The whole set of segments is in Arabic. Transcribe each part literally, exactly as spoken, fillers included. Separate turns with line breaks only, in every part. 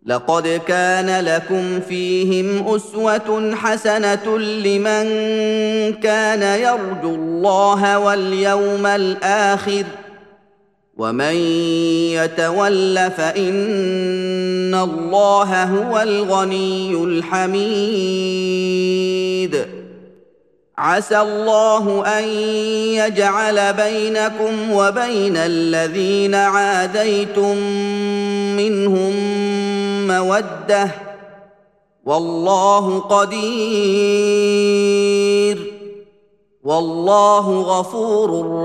لقد كان لكم فيهم أسوة حسنة لمن كان يرجو الله واليوم الآخر ومن يتول فإن الله هو الغني الحميد عسى الله أن يجعل بينكم وبين الذين عاديتم منهم مودة والله قدير والله غفور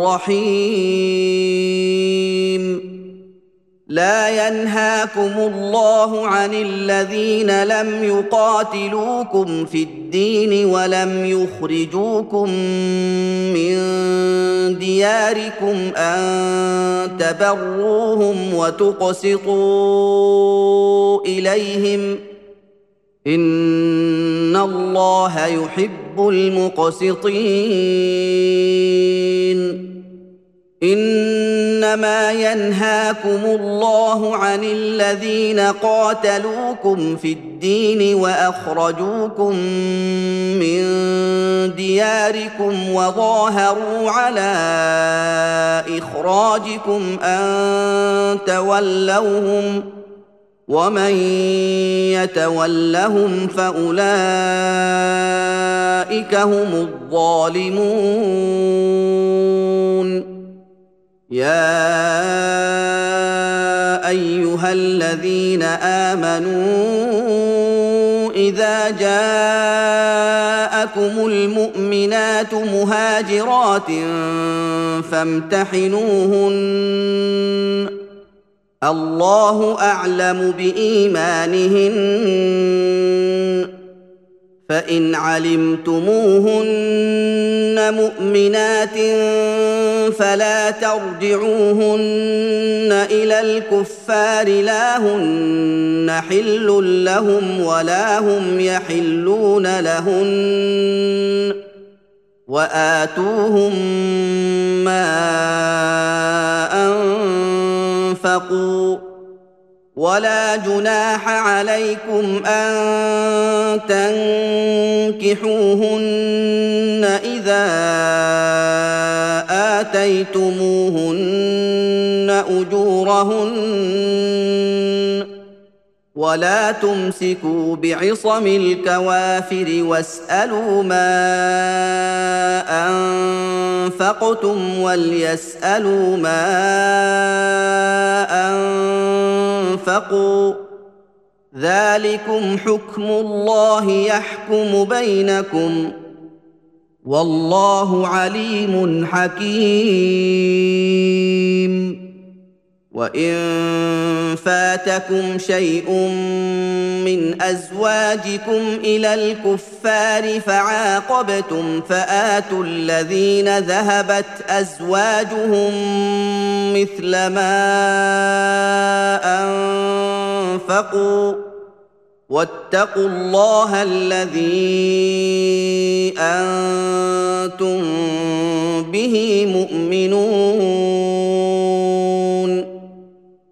رحيم لا ينهاكم الله عن الذين لم يقاتلوكم في الدين ولم يخرجوكم من دياركم أن تبروهم وتقسطوا إليهم إن الله يحب المقسطين إنما ينهاكم الله عن الذين قاتلوكم في الدين وأخرجوكم من دياركم وظاهروا على إخراجكم أن تولوهم ومن يتولهم فأولئك هم الظالمون يا أيها الذين آمنوا إذا جاءكم المؤمنات مهاجرات فامتحنوهن الله أعلم بإيمانهن فإن علمتموهن مؤمنات فلا ترجعوهن إلى الكفار لا هن حل لهم ولا هم يحلون لهن وآتوهم ما أنفقوا ولا جناح عليكم أن تنكحوهن إذا آتيتموهن أجورهن ولا تمسكوا بعصم الكوافر واسألوا ما أنفقتم وليسألوا ما أنفقوا ذلكم حكم الله يحكم بينكم والله عليم حكيم وإن فاتكم شيء من أزواجكم إلى الكفار فعاقبتم فآتوا الذين ذهبت أزواجهم مثل ما أنفقوا واتقوا الله الذي أنتم به مؤمنون